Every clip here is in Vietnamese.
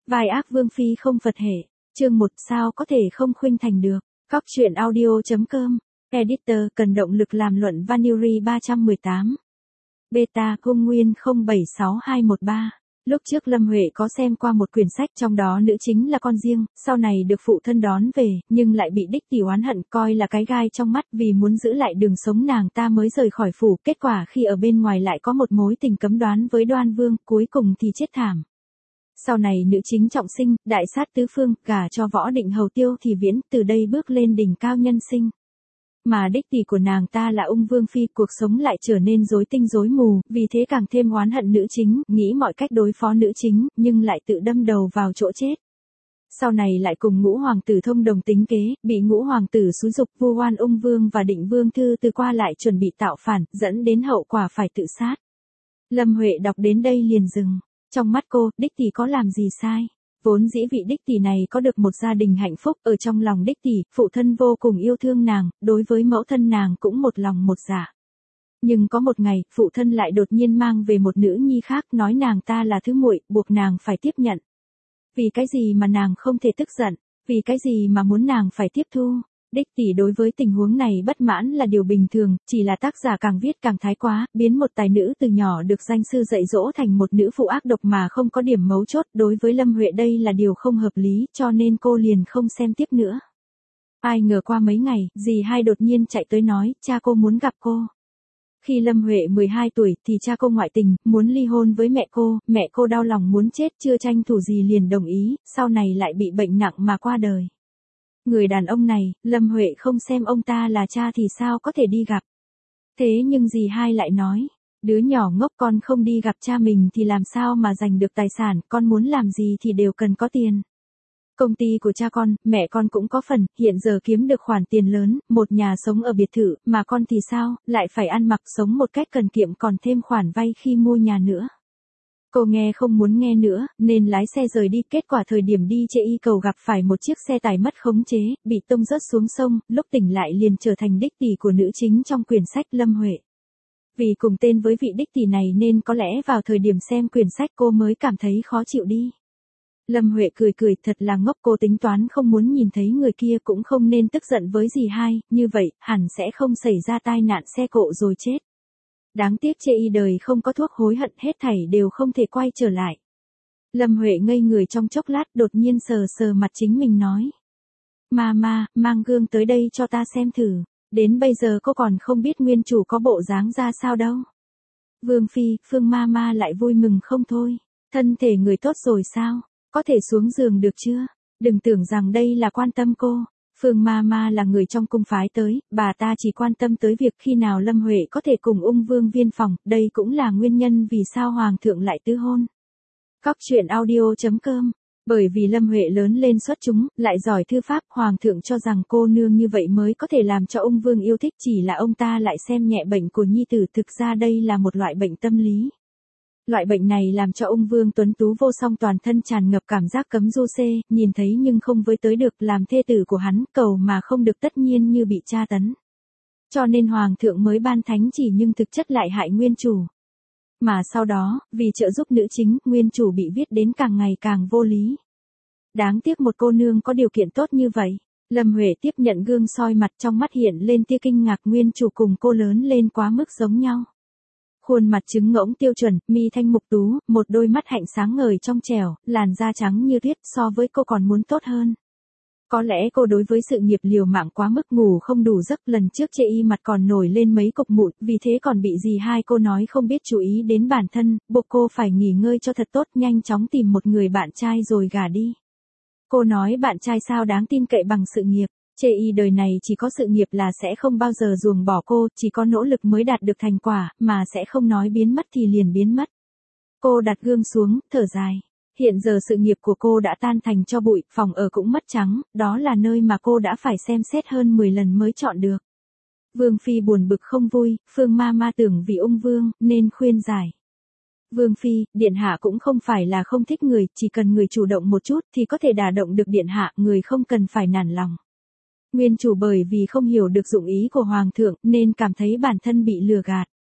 Vai ác vương phi không Phật hệ. Chương 1 sao có thể không khuynh thành được. Góc truyện audio.com. Editor cần động lực làm luận Vanity 318. Beta Cung Nguyên 076213. Lúc trước Lâm Huệ có xem qua một quyển sách, trong đó nữ chính là con riêng, sau này được phụ thân đón về, nhưng lại bị đích tỷ oán hận coi là cái gai trong mắt, vì muốn giữ lại đường sống nàng ta mới rời khỏi phủ, kết quả khi ở bên ngoài lại có một mối tình cấm đoán với Đoan Vương, cuối cùng thì chết thảm. Sau này nữ chính trọng sinh, đại sát tứ phương, gả cho Võ Định Hầu Tiêu Thì Viễn, từ đây bước lên đỉnh cao nhân sinh. Mà đích tỷ của nàng ta là Ung Vương Phi, cuộc sống lại trở nên rối tinh rối mù, vì thế càng thêm oán hận nữ chính, nghĩ mọi cách đối phó nữ chính, nhưng lại tự đâm đầu vào chỗ chết. Sau này lại cùng Ngũ Hoàng tử thông đồng tính kế, bị Ngũ Hoàng tử xúi giục, vu oan Ung Vương và Định Vương Thư từ qua lại chuẩn bị tạo phản, dẫn đến hậu quả phải tự sát. Lâm Huệ đọc đến đây liền dừng. Trong mắt cô, đích tỷ có làm gì sai? Vốn dĩ vị đích tỷ này có được một gia đình hạnh phúc, ở trong lòng đích tỷ, phụ thân vô cùng yêu thương nàng, đối với mẫu thân nàng cũng một lòng một dạ. Nhưng có một ngày, phụ thân lại đột nhiên mang về một nữ nhi khác, nói nàng ta là thứ muội, buộc nàng phải tiếp nhận. Vì cái gì mà nàng không thể tức giận? Vì cái gì mà muốn nàng phải tiếp thu? Đích tỷ đối với tình huống này bất mãn là điều bình thường, chỉ là tác giả càng viết càng thái quá, biến một tài nữ từ nhỏ được danh sư dạy dỗ thành một nữ phụ ác độc mà không có điểm mấu chốt. Đối với Lâm Huệ đây là điều không hợp lý, cho nên cô liền không xem tiếp nữa. Ai ngờ qua mấy ngày, dì hai đột nhiên chạy tới nói, cha cô muốn gặp cô. Khi Lâm Huệ 12 tuổi thì cha cô ngoại tình, muốn ly hôn với mẹ cô đau lòng muốn chết, chưa tranh thủ gì liền đồng ý, sau này lại bị bệnh nặng mà qua đời. Người đàn ông này, Lâm Huệ không xem ông ta là cha thì sao có thể đi gặp. Thế nhưng dì hai lại nói, đứa nhỏ ngốc, con không đi gặp cha mình thì làm sao mà giành được tài sản, con muốn làm gì thì đều cần có tiền. Công ty của cha con, mẹ con cũng có phần, hiện giờ kiếm được khoản tiền lớn, một nhà sống ở biệt thự, mà con thì sao, lại phải ăn mặc sống một cách cần kiệm còn thêm khoản vay khi mua nhà nữa. Cô nghe không muốn nghe nữa, nên lái xe rời đi, kết quả thời điểm đi Chê Y Cầu gặp phải một chiếc xe tải mất khống chế, bị tông rớt xuống sông, lúc tỉnh lại liền trở thành đích tỷ của nữ chính trong quyển sách Lâm Huệ. Vì cùng tên với vị đích tỷ này nên có lẽ vào thời điểm xem quyển sách cô mới cảm thấy khó chịu đi. Lâm Huệ cười cười, thật là ngốc, cô tính toán không muốn nhìn thấy người kia cũng không nên tức giận với dì hai, như vậy, hẳn sẽ không xảy ra tai nạn xe cộ rồi chết. Đáng tiếc Chê Y đời không có thuốc hối hận, hết thảy đều không thể quay trở lại. Lâm Huệ ngây người trong chốc lát, đột nhiên sờ sờ mặt chính mình nói. Mama, mang gương tới đây cho ta xem thử, đến bây giờ cô còn không biết nguyên chủ có bộ dáng ra sao đâu. Vương Phi, Phương Mama lại vui mừng không thôi, thân thể người tốt rồi sao, có thể xuống giường được chưa, đừng tưởng rằng đây là quan tâm cô. Phương Mama là người trong cung phái tới, bà ta chỉ quan tâm tới việc khi nào Lâm Huệ có thể cùng Ung Vương viên phòng, đây cũng là nguyên nhân vì sao Hoàng thượng lại tứ hôn. Góc truyện audio.com. Bởi vì Lâm Huệ lớn lên xuất chúng, lại giỏi thư pháp, Hoàng thượng cho rằng cô nương như vậy mới có thể làm cho Ung Vương yêu thích, chỉ là ông ta lại xem nhẹ bệnh của nhi tử, thực ra đây là một loại bệnh tâm lý. Loại bệnh này làm cho Ung Vương tuấn tú vô song toàn thân tràn ngập cảm giác cấm du xê, nhìn thấy nhưng không với tới được, làm thê tử của hắn, cầu mà không được tất nhiên như bị tra tấn. Cho nên Hoàng thượng mới ban thánh chỉ nhưng thực chất lại hại nguyên chủ. Mà sau đó, vì trợ giúp nữ chính, nguyên chủ bị viết đến càng ngày càng vô lý. Đáng tiếc một cô nương có điều kiện tốt như vậy. Lâm Huệ tiếp nhận gương soi mặt, trong mắt hiện lên tia kinh ngạc, nguyên chủ cùng cô lớn lên quá mức giống nhau. Khuôn mặt trứng ngỗng tiêu chuẩn, mi thanh mục tú, một đôi mắt hạnh sáng ngời trong trẻo, làn da trắng như tuyết, so với cô còn muốn tốt hơn. Có lẽ cô đối với sự nghiệp liều mạng quá mức, ngủ không đủ giấc, lần trước Chê Y mặt còn nổi lên mấy cục mụn, vì thế còn bị dì hai cô nói không biết chú ý đến bản thân, buộc cô phải nghỉ ngơi cho thật tốt, nhanh chóng tìm một người bạn trai rồi gả đi. Cô nói bạn trai sao đáng tin cậy bằng sự nghiệp. Chê Y đời này chỉ có sự nghiệp là sẽ không bao giờ ruồng bỏ cô, chỉ có nỗ lực mới đạt được thành quả, mà sẽ không nói biến mất thì liền biến mất. Cô đặt gương xuống, thở dài. Hiện giờ sự nghiệp của cô đã tan thành tro bụi, phòng ở cũng mất trắng, đó là nơi mà cô đã phải xem xét hơn 10 lần mới chọn được. Vương Phi buồn bực không vui, Phương Mama tưởng vì Ung Vương, nên khuyên giải. Vương Phi, Điện Hạ cũng không phải là không thích người, chỉ cần người chủ động một chút thì có thể đả động được Điện Hạ, người không cần phải nản lòng. Nguyên chủ bởi vì không hiểu được dụng ý của Hoàng thượng nên cảm thấy bản thân bị lừa gạt.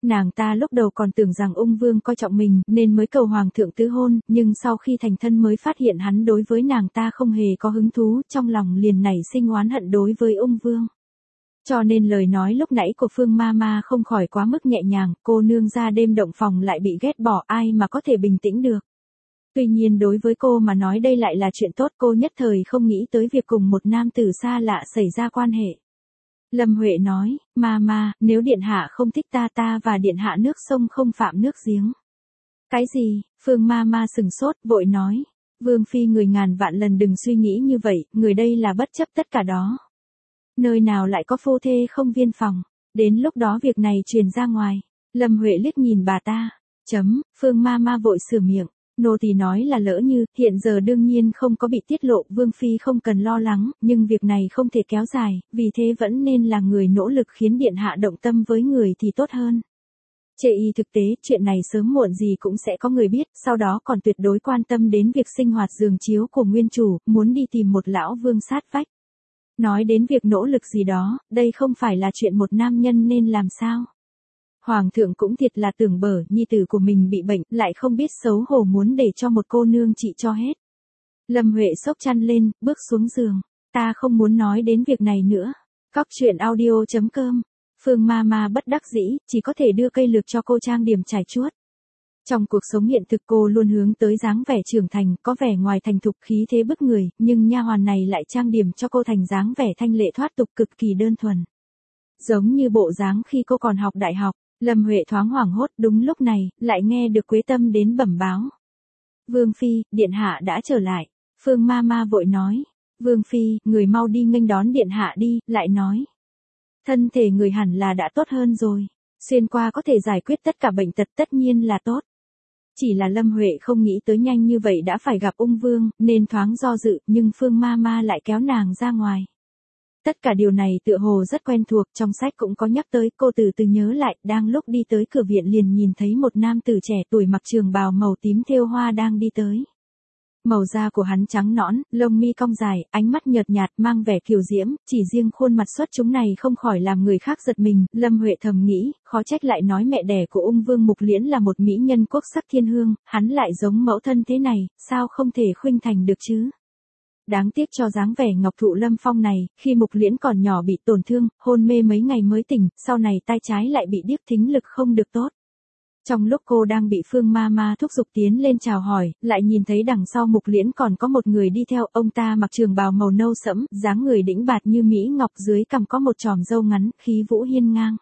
Nàng ta lúc đầu còn tưởng rằng ung vương coi trọng mình nên mới cầu hoàng thượng tứ hôn, nhưng sau khi thành thân mới phát hiện hắn đối với nàng ta không hề có hứng thú, trong lòng liền nảy sinh oán hận đối với ung vương. Cho nên lời nói lúc nãy của Phương Mama không khỏi quá mức nhẹ nhàng, cô nương ra đêm động phòng lại bị ghét bỏ, ai mà có thể bình tĩnh được. Tuy nhiên đối với cô mà nói đây lại là chuyện tốt, cô nhất thời không nghĩ tới việc cùng một nam tử xa lạ xảy ra quan hệ. Lâm Huệ nói, Mama, nếu điện hạ không thích ta và điện hạ nước sông không phạm nước giếng. Cái gì? Phương Mama sừng sốt, vội nói. Vương phi người ngàn vạn lần đừng suy nghĩ như vậy, người đây là bất chấp tất cả đó. Nơi nào lại có phu thê không viên phòng, đến lúc đó việc này truyền ra ngoài. Lâm Huệ liếc nhìn bà ta. Phương Mama vội sửa miệng. Nô tỳ nói là lỡ như, hiện giờ đương nhiên không có bị tiết lộ, Vương phi không cần lo lắng, nhưng việc này không thể kéo dài, vì thế vẫn nên là người nỗ lực khiến điện hạ động tâm với người thì tốt hơn. Chê y thực tế, chuyện này sớm muộn gì cũng sẽ có người biết, sau đó còn tuyệt đối quan tâm đến việc sinh hoạt giường chiếu của nguyên chủ, muốn đi tìm một lão vương sát vách. Nói đến việc nỗ lực gì đó, đây không phải là chuyện một nam nhân nên làm sao. Hoàng thượng cũng thiệt là tưởng bở, nhi tử của mình bị bệnh, lại không biết xấu hổ muốn để cho một cô nương trị cho hết. Lâm Huệ xốc chăn lên, bước xuống giường. Ta không muốn nói đến việc này nữa. Cóc truyện audio.com. Phương Mama bất đắc dĩ, chỉ có thể đưa cây lược cho cô trang điểm trải chuốt. Trong cuộc sống hiện thực cô luôn hướng tới dáng vẻ trưởng thành, có vẻ ngoài thành thục khí thế bức người, nhưng nha hoàn này lại trang điểm cho cô thành dáng vẻ thanh lệ thoát tục cực kỳ đơn thuần. Giống như bộ dáng khi cô còn học đại học. Lâm Huệ thoáng hoảng hốt, đúng lúc này, lại nghe được Quế Tâm đến bẩm báo. Vương phi, điện hạ đã trở lại. Phương Mama vội nói. Vương phi, người mau đi nghênh đón điện hạ đi, lại nói. Thân thể người hẳn là đã tốt hơn rồi. Xuyên qua có thể giải quyết tất cả bệnh tật tất nhiên là tốt. Chỉ là Lâm Huệ không nghĩ tới nhanh như vậy đã phải gặp ung vương, nên thoáng do dự, nhưng Phương Mama lại kéo nàng ra ngoài. Tất cả điều này tựa hồ rất quen thuộc, trong sách cũng có nhắc tới, cô từ từ nhớ lại, đang lúc đi tới cửa viện liền nhìn thấy một nam tử trẻ tuổi mặc trường bào màu tím thêu hoa đang đi tới. Màu da của hắn trắng nõn, lông mi cong dài, ánh mắt nhợt nhạt mang vẻ kiều diễm, chỉ riêng khuôn mặt xuất chúng này không khỏi làm người khác giật mình. Lâm Huệ thầm nghĩ, khó trách lại nói mẹ đẻ của ung vương Mục Liễn là một mỹ nhân quốc sắc thiên hương, hắn lại giống mẫu thân thế này, sao không thể khuynh thành được chứ? Đáng tiếc cho dáng vẻ ngọc thụ lâm phong này, khi Mục Liễn còn nhỏ bị tổn thương, hôn mê mấy ngày mới tỉnh, sau này tai trái lại bị điếc, thính lực không được tốt. Trong lúc cô đang bị Phương Mama thúc giục tiến lên chào hỏi, lại nhìn thấy đằng sau Mục Liễn còn có một người đi theo, ông ta mặc trường bào màu nâu sẫm, dáng người đĩnh bạt như mỹ ngọc, dưới cằm có một chòm râu ngắn, khí vũ hiên ngang.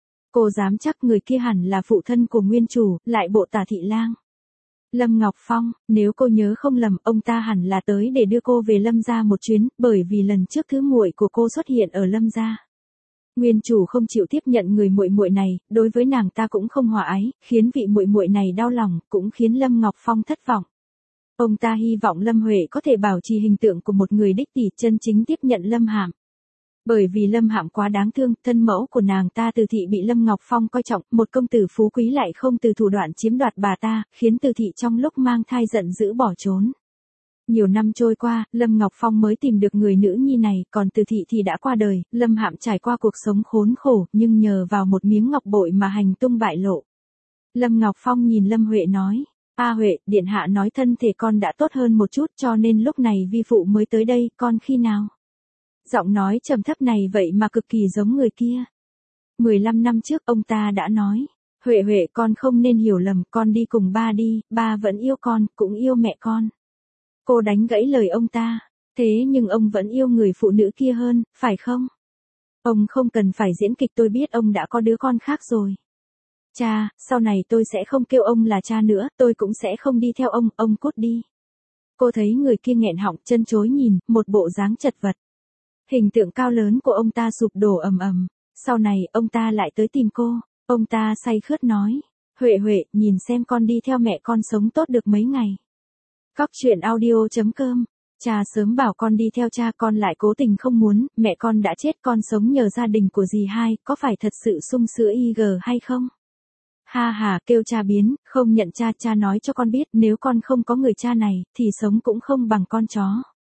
Cô dám chắc người kia hẳn là phụ thân của nguyên chủ, lại bộ Tả thị lang. Lâm Ngọc Phong, nếu cô nhớ không lầm, ông ta hẳn là tới để đưa cô về Lâm gia một chuyến, bởi vì lần trước thứ muội của cô xuất hiện ở Lâm gia. Nguyên chủ không chịu tiếp nhận người muội muội này, đối với nàng ta cũng không hòa ái, khiến vị muội muội này đau lòng, cũng khiến Lâm Ngọc Phong thất vọng. Ông ta hy vọng Lâm Huệ có thể bảo trì hình tượng của một người đích tỷ, chân chính tiếp nhận Lâm Hạm. Bởi vì Lâm Hạm quá đáng thương, thân mẫu của nàng ta Từ thị bị Lâm Ngọc Phong coi trọng, một công tử phú quý lại không từ thủ đoạn chiếm đoạt bà ta, khiến Từ thị trong lúc mang thai giận dữ bỏ trốn. Nhiều năm trôi qua, Lâm Ngọc Phong mới tìm được người nữ nhi này, còn Từ thị thì đã qua đời. Lâm Hạm trải qua cuộc sống khốn khổ, nhưng nhờ vào một miếng ngọc bội mà hành tung bại lộ. Lâm Ngọc Phong nhìn Lâm Huệ nói, A Huệ, điện hạ nói thân thể con đã tốt hơn một chút, cho nên lúc này vi phụ mới tới đây, con khi nào? Giọng nói trầm thấp này vậy mà cực kỳ giống người kia. 15 năm trước ông ta đã nói, Huệ Huệ con không nên hiểu lầm, con đi cùng ba đi, ba vẫn yêu con, cũng yêu mẹ con. Cô đánh gãy lời ông ta, thế nhưng ông vẫn yêu người phụ nữ kia hơn, phải không? Ông không cần phải diễn kịch, tôi biết ông đã có đứa con khác rồi. Cha, sau này tôi sẽ không kêu ông là cha nữa, tôi cũng sẽ không đi theo ông cút đi. Cô thấy người kia nghẹn họng chân chối nhìn, một bộ dáng chật vật. Hình tượng cao lớn của ông ta sụp đổ ầm ầm. Sau này, ông ta lại tới tìm cô. Ông ta say khướt nói. Huệ Huệ, nhìn xem con đi theo mẹ con sống tốt được mấy ngày. Cóc truyện audio.com. Cha sớm bảo con đi theo cha, con lại cố tình không muốn, mẹ con đã chết, con sống nhờ gia đình của dì hai, có phải thật sự sung sữa IG hay không? Ha ha, kêu cha biến, không nhận cha, cha nói cho con biết, nếu con không có người cha này, thì sống cũng không bằng con chó.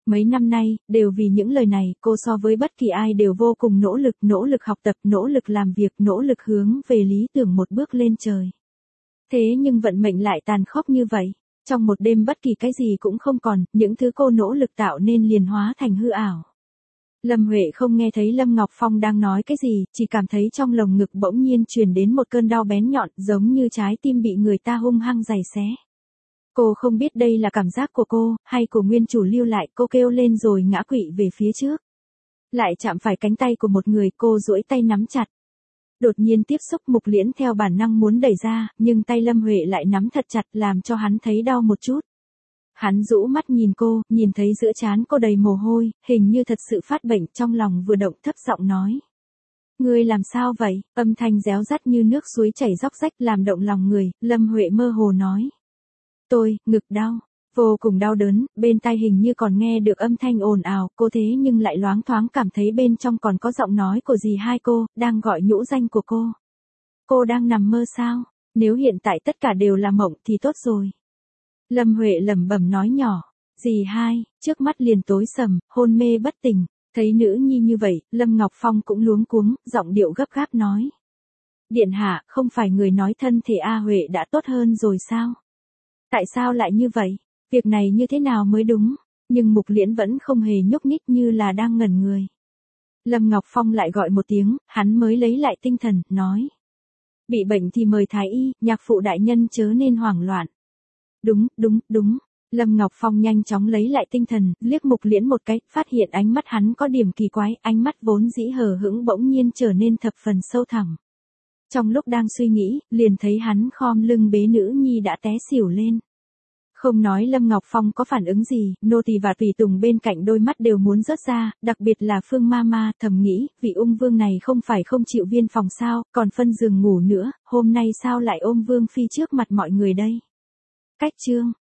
Mấy năm nay, đều vì những lời này, cô so với bất kỳ ai đều vô cùng nỗ lực học tập, nỗ lực làm việc, nỗ lực hướng về lý tưởng một bước lên trời. Thế nhưng vận mệnh lại tàn khốc như vậy. Trong một đêm bất kỳ cái gì cũng không còn, những thứ cô nỗ lực tạo nên liền hóa thành hư ảo. Lâm Huệ không nghe thấy Lâm Ngọc Phong đang nói cái gì, chỉ cảm thấy trong lồng ngực bỗng nhiên truyền đến một cơn đau bén nhọn, giống như trái tim bị người ta hung hăng giày xé. Cô không biết đây là cảm giác của cô, hay của nguyên chủ lưu lại, cô kêu lên rồi ngã quỵ về phía trước. Lại chạm phải cánh tay của một người, cô duỗi tay nắm chặt. Đột nhiên tiếp xúc Mục Liễn theo bản năng muốn đẩy ra, nhưng tay Lâm Huệ lại nắm thật chặt làm cho hắn thấy đau một chút. Hắn rũ mắt nhìn cô, nhìn thấy giữa trán cô đầy mồ hôi, hình như thật sự phát bệnh, trong lòng vừa động thấp giọng nói. Ngươi làm sao vậy? Âm thanh réo rắt như nước suối chảy róc rách làm động lòng người, Lâm Huệ mơ hồ nói. Tôi, ngực đau, vô cùng đau đớn, bên tai hình như còn nghe được âm thanh ồn ào, cô thế nhưng lại loáng thoáng cảm thấy bên trong còn có giọng nói của dì hai cô, đang gọi nhũ danh của cô. Cô đang nằm mơ sao? Nếu hiện tại tất cả đều là mộng thì tốt rồi. Lâm Huệ lẩm bẩm nói nhỏ, dì hai, trước mắt liền tối sầm, hôn mê bất tỉnh, thấy nữ nhi như vậy, Lâm Ngọc Phong cũng luống cuống, giọng điệu gấp gáp nói. Điện hạ, không phải người nói thân thể A Huệ đã tốt hơn rồi sao? Tại sao lại như vậy? Việc này như thế nào mới đúng? Nhưng Mục Liễn vẫn không hề nhúc nhích như là đang ngẩn người. Lâm Ngọc Phong lại gọi một tiếng, hắn mới lấy lại tinh thần, nói. Bị bệnh thì mời thái y, nhạc phụ đại nhân chớ nên hoảng loạn. Đúng. Lâm Ngọc Phong nhanh chóng lấy lại tinh thần, liếc Mục Liễn một cái, phát hiện ánh mắt hắn có điểm kỳ quái, ánh mắt vốn dĩ hờ hững bỗng nhiên trở nên thập phần sâu thẳm. Trong lúc đang suy nghĩ, liền thấy hắn khom lưng bế nữ nhi đã té xỉu lên. Không nói Lâm Ngọc Phong có phản ứng gì, nô tỳ và tùy tùng bên cạnh đôi mắt đều muốn rớt ra, đặc biệt là Phương Mama thầm nghĩ, vị ung vương này không phải không chịu viên phòng sao, còn phân giường ngủ nữa, hôm nay sao lại ôm vương phi trước mặt mọi người đây. Cách chương